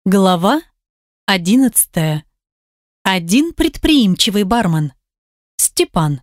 Глава 11. Один предприимчивый бармен. Степан.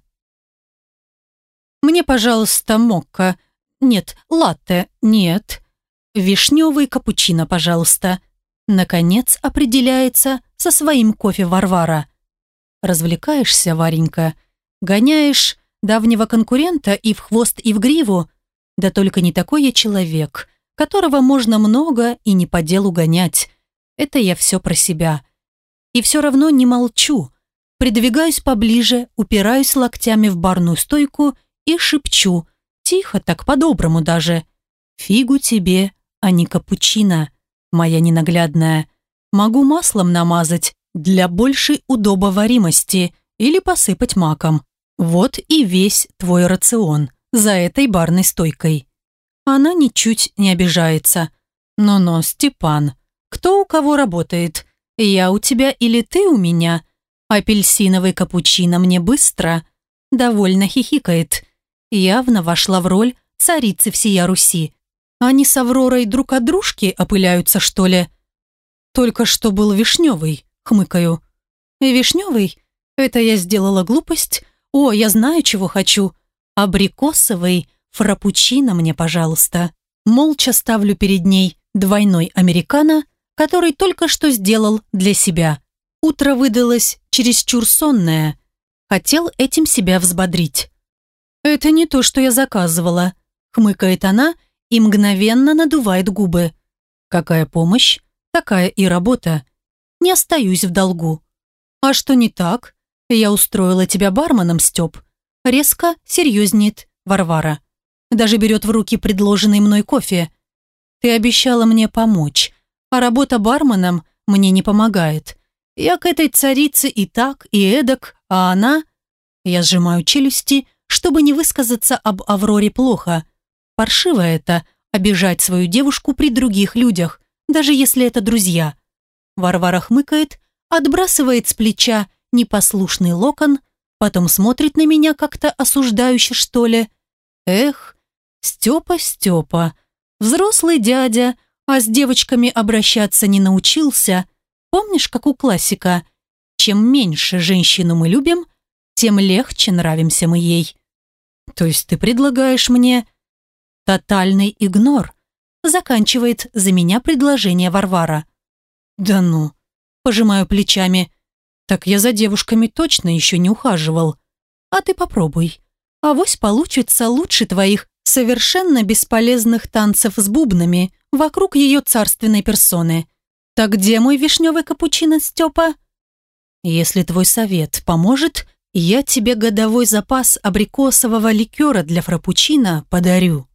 Мне, пожалуйста, мокко. Нет, латте. Нет. Вишневый капучино, пожалуйста. Наконец определяется со своим кофе Варвара. Развлекаешься, Варенька. Гоняешь давнего конкурента и в хвост, и в гриву. Да только не такой я человек, которого можно много и не по делу гонять. Это я все про себя. И все равно не молчу. Придвигаюсь поближе, упираюсь локтями в барную стойку и шепчу, тихо так, по-доброму даже. «Фигу тебе, а не капучино, моя ненаглядная. Могу маслом намазать для большей удобоваримости или посыпать маком. Вот и весь твой рацион за этой барной стойкой». Она ничуть не обижается. «Но-но, Степан, кто у кого работает? Я у тебя или ты у меня? Апельсиновый капучино мне быстро». Довольно хихикает. Явно вошла в роль царицы всея Руси. Они с Авророй друг от дружки опыляются, что ли? Только что был вишневый, хмыкаю. Вишневый? Это я сделала глупость? О, я знаю, чего хочу. Абрикосовый фраппучино мне, пожалуйста. Молча ставлю перед ней двойной американо, который только что сделал для себя. Утро выдалось чересчур сонное. Хотел этим себя взбодрить. «Это не то, что я заказывала», — хмыкает она и мгновенно надувает губы. «Какая помощь, такая и работа. Не остаюсь в долгу». «А что не так? Я устроила тебя барменом, Степ». Резко серьезнеет Варвара. Даже берет в руки предложенный мной кофе. «Ты обещала мне помочь, а работа барменом мне не помогает. Я к этой царице и так, и эдак, а она...» Я сжимаю челюсти, чтобы не высказаться об Авроре плохо. Паршиво это, обижать свою девушку при других людях, даже если это друзья. Варвара хмыкает, отбрасывает с плеча непослушный локон, потом смотрит на меня как-то осуждающе, что ли. Эх, Степа, Степа, взрослый дядя, а с девочками обращаться не научился. Помнишь, как у классика? Чем меньше женщину мы любим, тем легче нравимся мы ей. То есть ты предлагаешь мне... Тотальный игнор. Заканчивает за меня предложение Варвара. Да ну, пожимаю плечами. Так я за девушками точно еще не ухаживал. А ты попробуй. Авось получится лучше твоих совершенно бесполезных танцев с бубнами вокруг ее царственной персоны. Так где мой вишневый капучино, Степа? Если твой совет поможет, я тебе годовой запас абрикосового ликера для фраппучино подарю.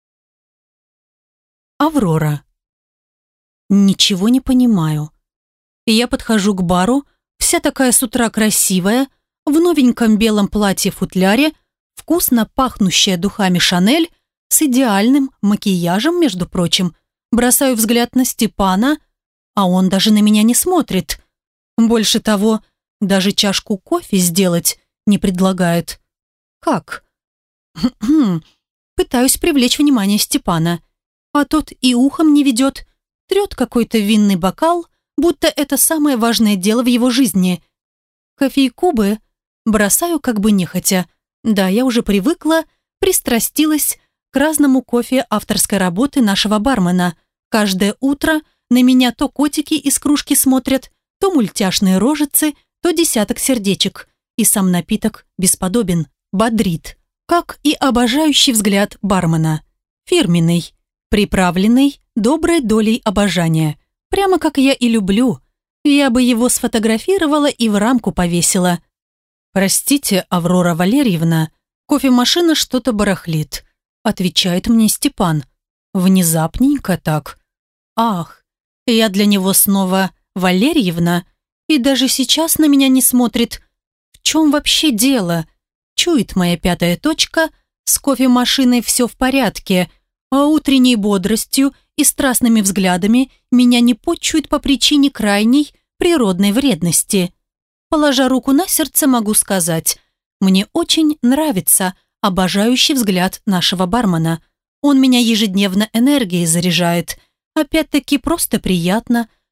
Аврора. Ничего не понимаю. Я подхожу к бару, вся такая с утра красивая, в новеньком белом платье-футляре, вкусно пахнущая духами Шанель, с идеальным макияжем, между прочим. Бросаю взгляд на Степана, а он даже на меня не смотрит. Больше того, даже чашку кофе сделать не предлагает. Как? Пытаюсь привлечь внимание Степана, а тот и ухом не ведет, трет какой-то винный бокал, будто это самое важное дело в его жизни. Кофейку бы бросаю как бы нехотя. Да, я уже привыкла, пристрастилась к разному кофе авторской работы нашего бармена. Каждое утро на меня то котики из кружки смотрят, то мультяшные рожицы, то десяток сердечек. И сам напиток бесподобен, бодрит, как и обожающий взгляд бармена. Фирменный, приправленный доброй долей обожания. Прямо как я и люблю. Я бы его сфотографировала и в рамку повесила. «Простите, Аврора Валерьевна, кофемашина что-то барахлит», отвечает мне Степан. Внезапненько так. Ах, я для него снова Валерьевна, и даже сейчас на меня не смотрит. В чем вообще дело? Чует моя пятая точка, с кофемашиной все в порядке, а утренней бодростью и страстными взглядами меня не почует по причине крайней природной вредности. Положа руку на сердце, могу сказать, мне очень нравится обожающий взгляд нашего бармена. Он меня ежедневно энергией заряжает. Опять-таки просто приятно,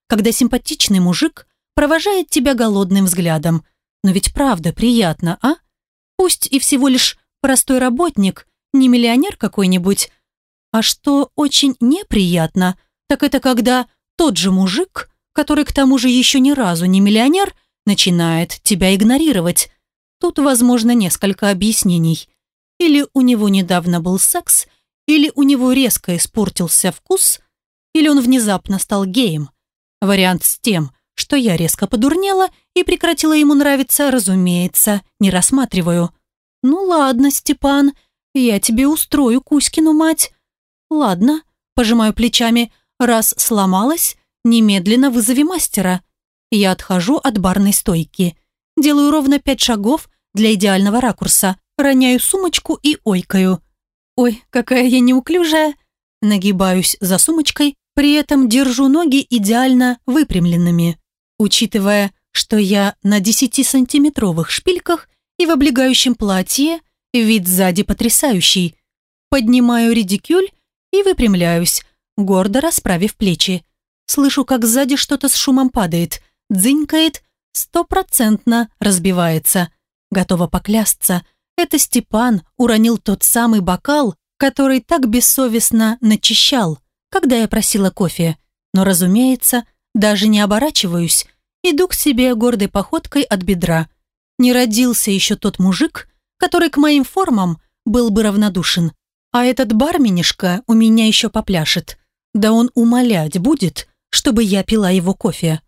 когда симпатичный мужик провожает тебя голодным взглядом. Но ведь правда приятно, а? Пусть и всего лишь простой работник, не миллионер какой-нибудь. А что очень неприятно, так это когда тот же мужик, который к тому же еще ни разу не миллионер, начинает тебя игнорировать. Тут возможно несколько объяснений. Или у него недавно был секс, или у него резко испортился вкус, или он внезапно стал геем. Вариант с тем, что я резко подурнела и прекратила ему нравиться, разумеется, не рассматриваю. Ну ладно, Степан, я тебе устрою Кузькину мать. Ладно, пожимаю плечами, раз сломалась, немедленно вызови мастера. Я отхожу от барной стойки. Делаю ровно 5 шагов для идеального ракурса. Роняю сумочку и ойкаю. Ой, какая я неуклюжая. Нагибаюсь за сумочкой, при этом держу ноги идеально выпрямленными. Учитывая, что я на 10-сантиметровых шпильках и в облегающем платье, вид сзади потрясающий. Поднимаю редикюль и выпрямляюсь, гордо расправив плечи. Слышу, как сзади что-то с шумом падает, дзынькает, 100% разбивается. Готова поклясться, это Степан уронил тот самый бокал, который так бессовестно начищал, когда я просила кофе. Но, разумеется, даже не оборачиваюсь, иду к себе гордой походкой от бедра. Не родился еще тот мужик, который к моим формам был бы равнодушен. А этот барменишка у меня еще попляшет. Да он умолять будет, чтобы я пила его кофе.